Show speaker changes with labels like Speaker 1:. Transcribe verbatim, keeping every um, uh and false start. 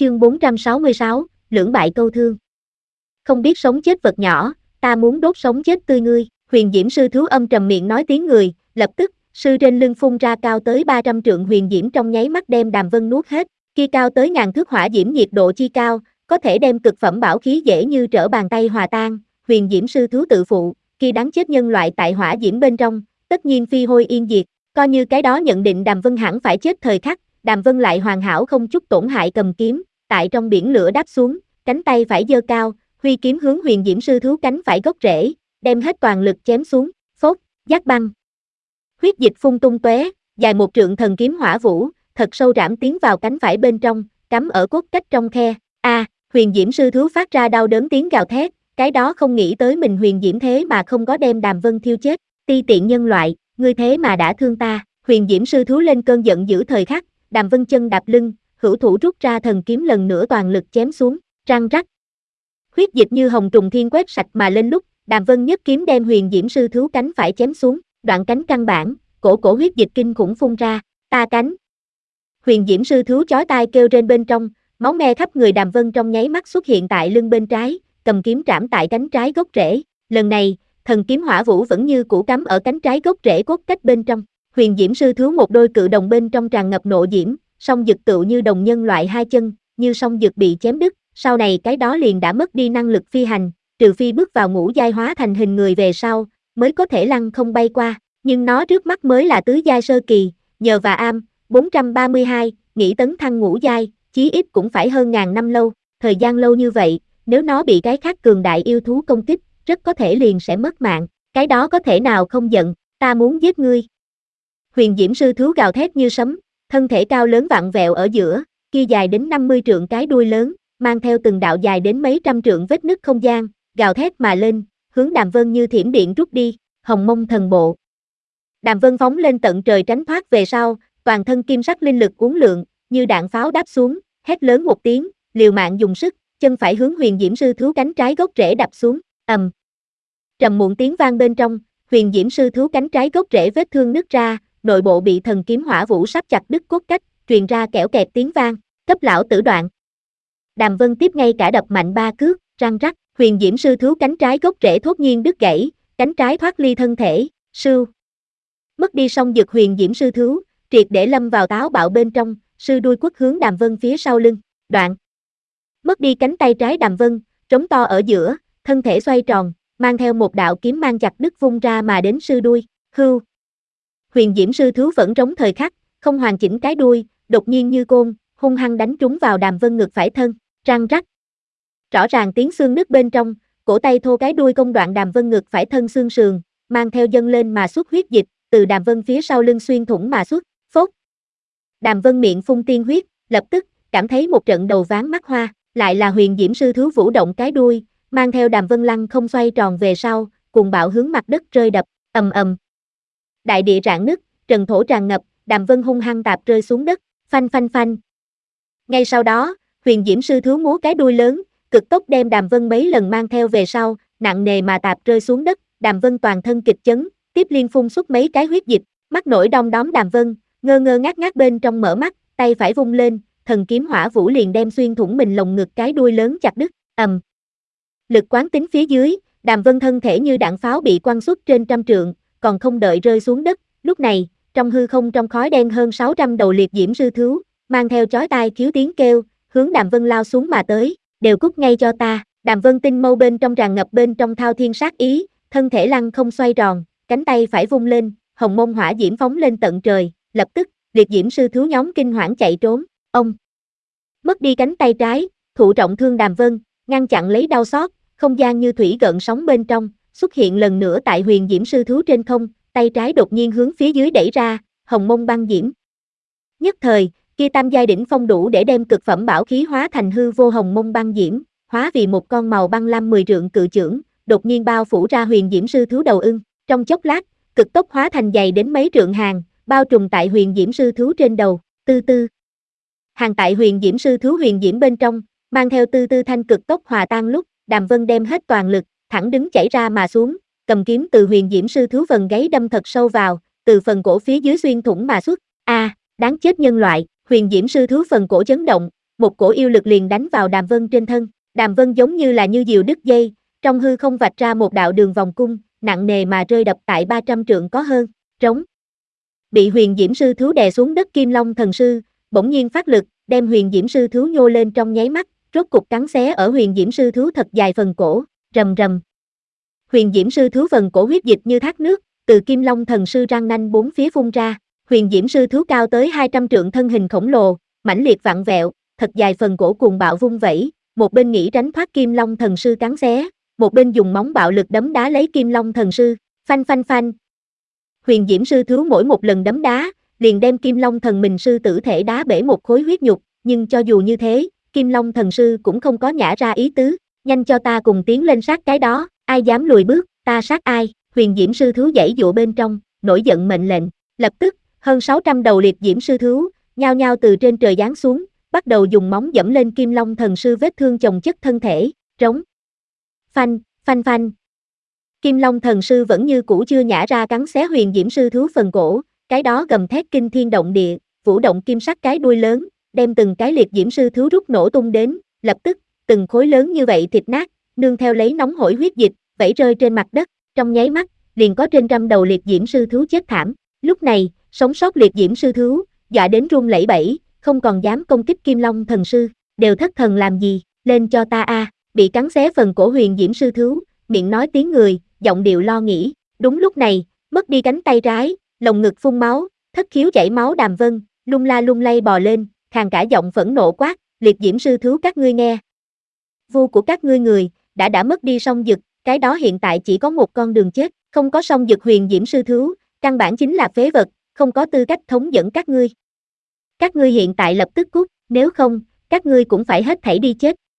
Speaker 1: Chương bốn trăm sáu mươi sáu, lưỡng bại câu thương. Không biết sống chết vật nhỏ, ta muốn đốt sống chết tươi ngươi. Huyền Diễm sư thú âm trầm miệng nói tiếng người, lập tức, sư trên lưng phun ra cao tới ba trăm trượng huyền diễm trong nháy mắt đem Đàm Vân nuốt hết. Kia cao tới ngàn thước hỏa diễm nhiệt độ chi cao, có thể đem cực phẩm bảo khí dễ như trở bàn tay hòa tan. Huyền Diễm sư thú tự phụ, kia đáng chết nhân loại tại hỏa diễm bên trong, tất nhiên phi hôi yên diệt. Coi như cái đó nhận định Đàm Vân hẳn phải chết thời khắc, Đàm Vân lại hoàn hảo không chút tổn hại cầm kiếm, tại trong biển lửa đáp xuống, cánh tay phải giơ cao, huy kiếm hướng Huyền Diễm sư thú cánh phải gốc rễ, đem hết toàn lực chém xuống, phốt, giác băng. Huyết dịch phun tung tóe, dài một trượng thần kiếm hỏa vũ, thật sâu rãm tiến vào cánh phải bên trong, cắm ở cốt cách trong khe. A, à, Huyền Diễm sư thú phát ra đau đớn tiếng gào thét, cái đó không nghĩ tới mình Huyền Diễm thế mà không có đem Đàm Vân thiêu chết, ti tiện nhân loại, ngươi thế mà đã thương ta. Huyền Diễm sư thú lên cơn giận dữ thời khắc, Đàm Vân chân đạp lưng, hữu thủ rút ra thần kiếm lần nữa toàn lực chém xuống, răng rắc. Huyết dịch như hồng trùng thiên quét sạch mà lên lúc, Đàm Vân nhất kiếm đem Huyền Diễm sư thú cánh phải chém xuống, đoạn cánh căn bản, cổ cổ huyết dịch kinh khủng phun ra, ta cánh. Huyền Diễm sư thú chói tai kêu trên bên trong, máu me khắp người Đàm Vân trong nháy mắt xuất hiện tại lưng bên trái, cầm kiếm trảm tại cánh trái gốc rễ, lần này, thần kiếm hỏa vũ vẫn như cũ cắm ở cánh trái gốc rễ cốt cách bên trong. Huyền Diễm sư thú một đôi cự đồng bên trong tràn ngập nộ diễm, song dực tựu như đồng nhân loại hai chân, như song dực bị chém đứt, sau này cái đó liền đã mất đi năng lực phi hành, trừ phi bước vào ngũ giai hóa thành hình người về sau, mới có thể lăng không bay qua, nhưng nó trước mắt mới là tứ giai sơ kỳ, nhờ và am, bốn trăm ba mươi hai, nghĩ tấn thăng ngũ giai, chí ít cũng phải hơn ngàn năm lâu, thời gian lâu như vậy, nếu nó bị cái khác cường đại yêu thú công kích, rất có thể liền sẽ mất mạng, cái đó có thể nào không giận, ta muốn giết ngươi. Huyền Diễm sư thú gào thét như sấm, thân thể cao lớn vặn vẹo ở giữa, kia dài đến năm mươi trượng cái đuôi lớn, mang theo từng đạo dài đến mấy trăm trượng vết nứt không gian, gào thét mà lên, hướng Đàm Vân như thiểm điện rút đi, Hồng Mông thần bộ. Đàm Vân phóng lên tận trời tránh thoát về sau, toàn thân kim sắc linh lực uốn lượn, như đạn pháo đáp xuống, hét lớn một tiếng, liều mạng dùng sức, chân phải hướng Huyền Diễm sư thú cánh trái gốc rễ đập xuống, ầm. Trầm muộn tiếng vang bên trong, Huyền Diễm sư thú cánh trái gốc rễ vết thương nứt ra, nội bộ bị thần kiếm hỏa vũ sắp chặt đứt cốt cách, truyền ra kẽo kẹt tiếng vang, cấp lão tử đoạn. Đàm Vân tiếp ngay cả đập mạnh ba cước, răng rắc, Huyền Diễm sư thú cánh trái gốc rễ thốt nhiên đứt gãy, cánh trái thoát ly thân thể, sưu. Mất đi song dực Huyền Diễm sư thú, triệt để lâm vào táo bạo bên trong, sư đuôi quất hướng Đàm Vân phía sau lưng, đoạn. Mất đi cánh tay trái Đàm Vân, trống to ở giữa, thân thể xoay tròn, mang theo một đạo kiếm mang chặt đứt vung ra mà đến sư đuôi, hưu. Huyền Diễm sư thú vẫn trống thời khắc, không hoàn chỉnh cái đuôi, đột nhiên như côn, hung hăng đánh trúng vào Đàm Vân ngực phải thân, răng rắc. Rõ ràng tiếng xương nứt bên trong, cổ tay thô cái đuôi công đoạn Đàm Vân ngực phải thân xương sườn, mang theo dâng lên mà xuất huyết dịch, từ Đàm Vân phía sau lưng xuyên thủng mà xuất, phốt. Đàm Vân miệng phun tiên huyết, lập tức, cảm thấy một trận đầu ván mắt hoa, lại là Huyền Diễm sư thú vũ động cái đuôi, mang theo Đàm Vân lăng không xoay tròn về sau, cùng bạo hướng mặt đất rơi đập, ầm ầm. Đại địa rạn nứt, trần thổ tràn ngập, Đàm Vân hung hăng tạp rơi xuống đất, phanh phanh phanh. Ngay sau đó, Huyền Diễm sư thú múa cái đuôi lớn, cực tốc đem Đàm Vân mấy lần mang theo về sau, nặng nề mà tạp rơi xuống đất, Đàm Vân toàn thân kịch chấn, tiếp liên phun xuất mấy cái huyết dịch, mắt nổi đom đóm Đàm Vân, ngơ ngơ ngác ngác bên trong mở mắt, tay phải vung lên, thần kiếm hỏa vũ liền đem xuyên thủng mình lồng ngực cái đuôi lớn chặt đứt, ầm. Lực quán tính phía dưới, Đàm Vân thân thể như đạn pháo bị quăng xuất trên trăm trượng, còn không đợi rơi xuống đất, lúc này, trong hư không trong khói đen hơn sáu trăm đầu liệt diễm sư thú, mang theo chói tai khiếu tiếng kêu, hướng Đàm Vân lao xuống mà tới, đều cút ngay cho ta. Đàm Vân tinh mâu bên trong tràn ngập bên trong thao thiên sát ý, thân thể lăng không xoay tròn, cánh tay phải vung lên, hồng mông hỏa diễm phóng lên tận trời, lập tức, liệt diễm sư thú nhóm kinh hoảng chạy trốn, ông mất đi cánh tay trái, thụ trọng thương Đàm Vân, ngăn chặn lấy đau xót, không gian như thủy gợn sóng bên trong, xuất hiện lần nữa tại Huyền Diễm sư thú trên không, tay trái đột nhiên hướng phía dưới đẩy ra, hồng mông băng diễm. Nhất thời, kia tam giai đỉnh phong đủ để đem cực phẩm bảo khí hóa thành hư vô hồng mông băng diễm, hóa vì một con màu băng lam mười trượng cự chưởng, đột nhiên bao phủ ra Huyền Diễm sư thú đầu ưng, trong chốc lát, cực tốc hóa thành dày đến mấy trượng hàng, bao trùm tại Huyền Diễm sư thú trên đầu, tư tư. Hàng tại Huyền Diễm sư thú Huyền Diễm bên trong, mang theo tư tư thanh cực tốc hòa tan lúc, Đàm Vân đem hết toàn lực, thẳng đứng chảy ra mà xuống, cầm kiếm từ Huyền Diễm sư thú phần gáy đâm thật sâu vào, từ phần cổ phía dưới xuyên thủng mà xuất, a, à, đáng chết nhân loại. Huyền Diễm sư thú phần cổ chấn động, một cổ yêu lực liền đánh vào Đàm Vân trên thân. Đàm Vân giống như là như diều đứt dây, trong hư không vạch ra một đạo đường vòng cung, nặng nề mà rơi đập tại ba trăm trượng có hơn. Trống. Bị Huyền Diễm sư thú đè xuống đất Kim Long thần sư, bỗng nhiên phát lực, đem Huyền Diễm sư thú nhô lên trong nháy mắt, rốt cục cắn xé ở Huyền Diễm sư thú thật dài phần cổ, rầm rầm. Huyền Diễm sư thú phần cổ huyết dịch như thác nước, từ Kim Long thần sư răng nanh bốn phía phun ra. Huyền Diễm sư thú cao tới hai trăm trượng thân hình khổng lồ, mãnh liệt vặn vẹo, thật dài phần cổ cuồng bạo vung vẩy, một bên nghĩ tránh thoát Kim Long thần sư cắn xé, một bên dùng móng bạo lực đấm đá lấy Kim Long thần sư, phanh phanh phanh. Huyền Diễm sư thú mỗi một lần đấm đá, liền đem Kim Long thần mình sư tử thể đá bể một khối huyết nhục, nhưng cho dù như thế, Kim Long thần sư cũng không có nhả ra ý tứ, nhanh cho ta cùng tiến lên sát cái đó, ai dám lùi bước, ta sát ai. Huyền Diễm sư thú giãy giụa bên trong, nổi giận mệnh lệnh, lập tức, hơn sáu trăm đầu liệt diễm sư thú, nhao nhao từ trên trời giáng xuống, bắt đầu dùng móng dẫm lên Kim Long thần sư vết thương chồng chất thân thể, trống. Phanh, phanh phanh. Kim Long thần sư vẫn như cũ chưa nhả ra cắn xé Huyền Diễm sư thú phần cổ, cái đó gầm thét kinh thiên động địa, vũ động kim sắc cái đuôi lớn, đem từng cái liệt diễm sư thú rút nổ tung đến, lập tức, từng khối lớn như vậy thịt nát, nương theo lấy nóng hổi huyết dịch, vẩy rơi trên mặt đất, trong nháy mắt, liền có trên trăm đầu liệt diễm sư thú chết thảm. Lúc này, sống sót liệt diễm sư thú, dọa đến run lẩy bẩy, không còn dám công kích Kim Long thần sư, đều thất thần làm gì, lên cho ta a. Bị cắn xé phần cổ Huyền Diễm sư thú, miệng nói tiếng người, giọng điệu lo nghĩ. Đúng lúc này, mất đi cánh tay trái, lồng ngực phun máu, thất khiếu chảy máu Đàm Vân, lung la lung lay bò lên, khàn cả giọng phẫn nộ quát, liệt diễm sư thú các ngươi nghe. Vua của các ngươi người, đã đã mất đi song dực, cái đó hiện tại chỉ có một con đường chết, không có song dực Huyền Diễm sư thú, căn bản chính là phế vật, không có tư cách thống dẫn các ngươi. Các ngươi hiện tại lập tức cút, nếu không, các ngươi cũng phải hết thảy đi chết.